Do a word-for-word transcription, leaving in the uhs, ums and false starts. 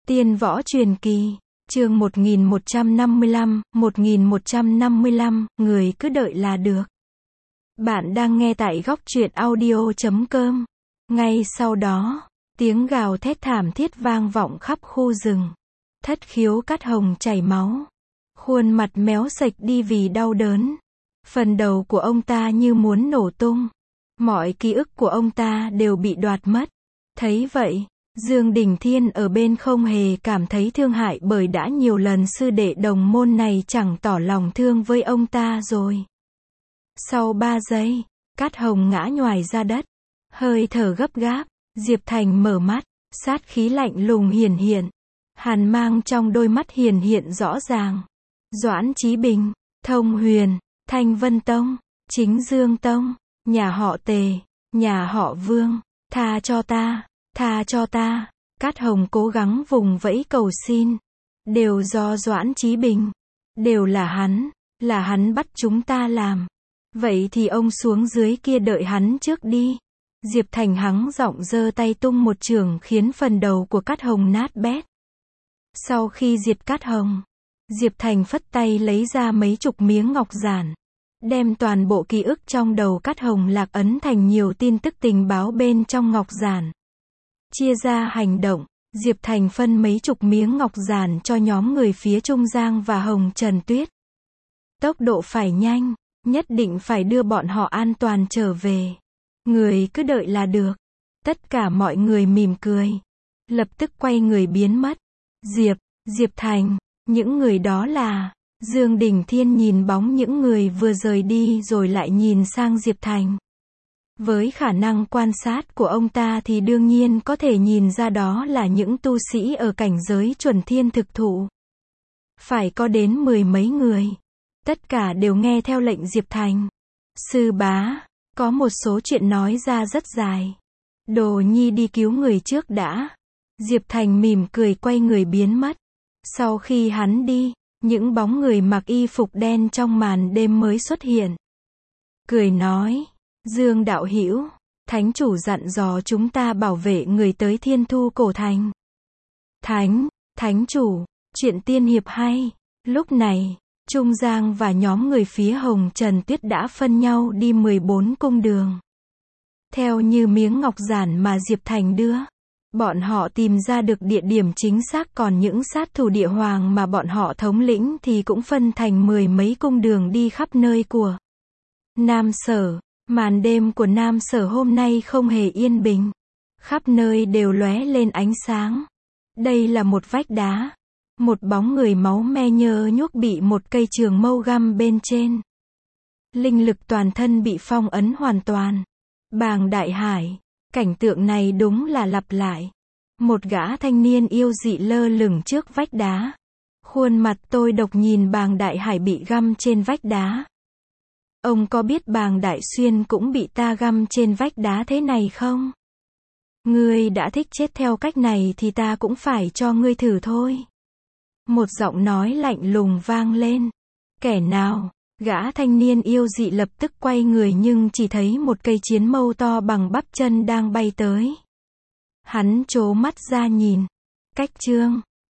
Tiên võ truyền kỳ, chương một nghìn một trăm năm mươi lăm, một nghìn một trăm năm mươi lăm, người cứ đợi là được. Bạn đang nghe tại góc truyện audio chấm com. Ngay sau đó, tiếng gào thét thảm thiết vang vọng khắp khu rừng. Thất khiếu cắt hồng chảy máu. Khuôn mặt méo sệch đi vì đau đớn. Phần đầu của ông ta như muốn nổ tung. Mọi ký ức của ông ta đều bị đoạt mất. Thấy vậy, Dương Đình Thiên ở bên không hề cảm thấy thương hại bởi đã nhiều lần sư đệ đồng môn này chẳng tỏ lòng thương với ông ta rồi. Sau ba giây, Cát Hồng ngã nhoài ra đất. Hơi thở gấp gáp, Diệp Thành mở mắt, sát khí lạnh lùng hiển hiện. Hàn mang trong đôi mắt hiển hiện rõ ràng. Doãn Chí Bình, Thông Huyền, Thanh Vân Tông, Chính Dương Tông, nhà họ Tề, nhà họ Vương, tha cho ta, tha cho ta. Cát Hồng cố gắng vùng vẫy cầu xin. Đều do Doãn Chí Bình. Đều là hắn, là hắn bắt chúng ta làm. Vậy thì ông xuống dưới kia đợi hắn trước đi. Diệp Thành hắng giọng giơ tay tung một chưởng khiến phần đầu của Cát Hồng nát bét. Sau khi diệt Cát Hồng, Diệp Thành phất tay lấy ra mấy chục miếng ngọc giản. Đem toàn bộ ký ức trong đầu Cát Hồng lạc ấn thành nhiều tin tức tình báo bên trong ngọc giản. Chia ra hành động, Diệp Thành phân mấy chục miếng ngọc giản cho nhóm người phía Trung Giang và Hồng Trần Tuyết. Tốc độ phải nhanh, nhất định phải đưa bọn họ an toàn trở về. Người cứ đợi là được. Tất cả mọi người mỉm cười. Lập tức quay người biến mất. Diệp, Diệp Thành, những người đó là... Dương Đình Thiên nhìn bóng những người vừa rời đi rồi lại nhìn sang Diệp Thành. Với khả năng quan sát của ông ta thì đương nhiên có thể nhìn ra đó là những tu sĩ ở cảnh giới chuẩn thiên thực thụ. Phải có đến mười mấy người. Tất cả đều nghe theo lệnh Diệp Thành. Sư bá, có một số chuyện nói ra rất dài. Đồ nhi đi cứu người trước đã. Diệp Thành mỉm cười quay người biến mất. Sau khi hắn đi, những bóng người mặc y phục đen trong màn đêm mới xuất hiện. Cười nói, Dương đạo hữu, thánh chủ dặn dò chúng ta bảo vệ người tới Thiên Thu Cổ Thành. Thánh, thánh chủ, chuyện tiên hiệp hay. Lúc này, Trung Giang và nhóm người phía Hồng Trần Tuyết đã phân nhau đi mười bốn cung đường. Theo như miếng ngọc giản mà Diệp Thành đưa, bọn họ tìm ra được địa điểm chính xác, còn những sát thủ địa hoàng mà bọn họ thống lĩnh thì cũng phân thành mười mấy cung đường đi khắp nơi của Nam Sở. Màn đêm của Nam Sở hôm nay không hề yên bình. Khắp nơi đều lóe lên ánh sáng. Đây là một vách đá. Một bóng người máu me nhơ nhuốc bị một cây trường mâu găm bên trên. Linh lực toàn thân bị phong ấn hoàn toàn. Bàng Đại Hải. Cảnh tượng này đúng là lặp lại. Một gã thanh niên yêu dị lơ lửng trước vách đá. Khuôn mặt tôi độc nhìn Bàng Đại Hải bị găm trên vách đá. Ông có biết Bàng Đại Xuyên cũng bị ta găm trên vách đá thế này không? Ngươi đã thích chết theo cách này thì ta cũng phải cho ngươi thử thôi. Một giọng nói lạnh lùng vang lên. Kẻ nào? Gã thanh niên yêu dị lập tức quay người nhưng chỉ thấy một cây chiến mâu to bằng bắp chân đang bay tới. Hắn trố mắt ra nhìn. Cách chương